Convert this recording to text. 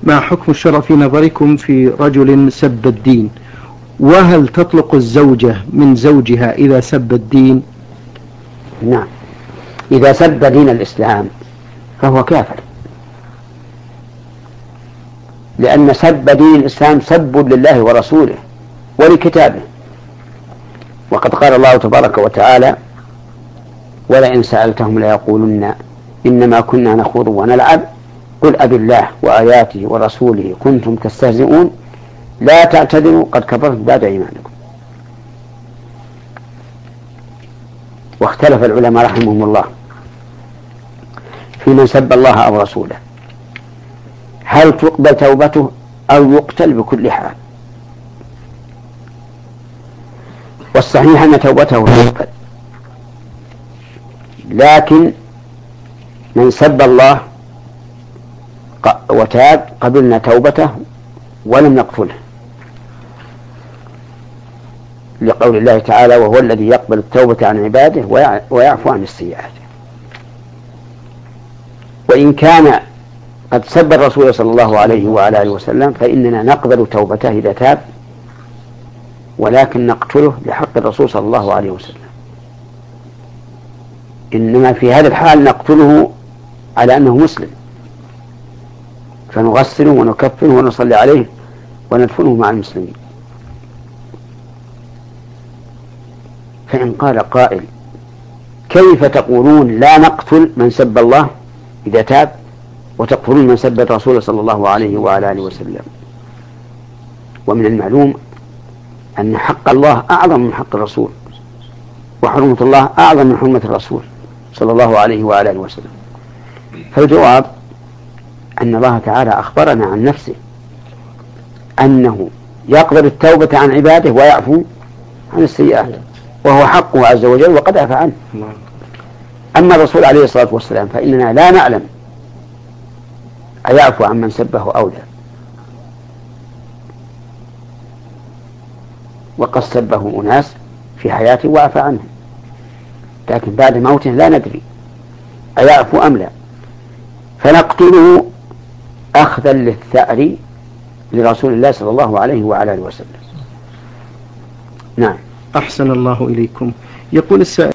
ما حكم الشرع في نظركم في رجل سب الدين؟ وهل تطلق الزوجة من زوجها إذا سب الدين؟ نعم، إذا سب دين الإسلام فهو كافر، لأن سب دين الإسلام سب لله ورسوله ولكتابه. وقد قال الله تبارك وتعالى: ولئن سألتهم ليقولن إنما كنا نخوض ونلعب قل أبي الله وآياته ورسوله كنتم تستهزئون لا تعتذروا قد كفرتم بعد إيمانكم. واختلف العلماء رحمهم الله في من سب الله أو رسوله، هل تقبل توبته أو يقتل بكل حال؟ والصحيح أن توبته تقبل، لكن من سب الله وتاب قبلنا توبته ولم نقتله، لقول الله تعالى: وهو الذي يقبل التوبة عن عباده ويعفو عن السيئات. وإن كان قد سب الرسول صلى الله عليه وعلى آله وسلم فإننا نقبل توبته إذا تاب، ولكن نقتله لحق الرسول صلى الله عليه وسلم. إنما في هذا الحال نقتله على أنه مسلم، فنغسله ونكفنه ونصلي عليه وندفنه مع المسلمين. فإن قال قائل: كيف تقولون لا نقتل من سب الله إذا تاب وتقتلون من سب الرسول صلى الله عليه وعلى آله وسلم؟ ومن المعلوم أن حق الله أعظم من حق الرسول، وحرمة الله أعظم من حرمة الرسول صلى الله عليه وعلى آله وسلم. فالجواب أن الله تعالى أخبرنا عن نفسه أنه يقبل التوبة عن عباده ويعفو عن السيئات، وهو حقه عز وجل وقد عفى عنه. أما الرسول عليه الصلاة والسلام فإننا لا نعلم أيعفو عن من سبه أو لا، وقد سبه أناس في حياته وعفى عنهم، لكن بعد موته لا ندري أيعفو أم لا، فنقتله أخذا للثأر لرسول الله صلى الله عليه وعلى آله وسلم. نعم. أحسن الله إليكم. يقول السائل: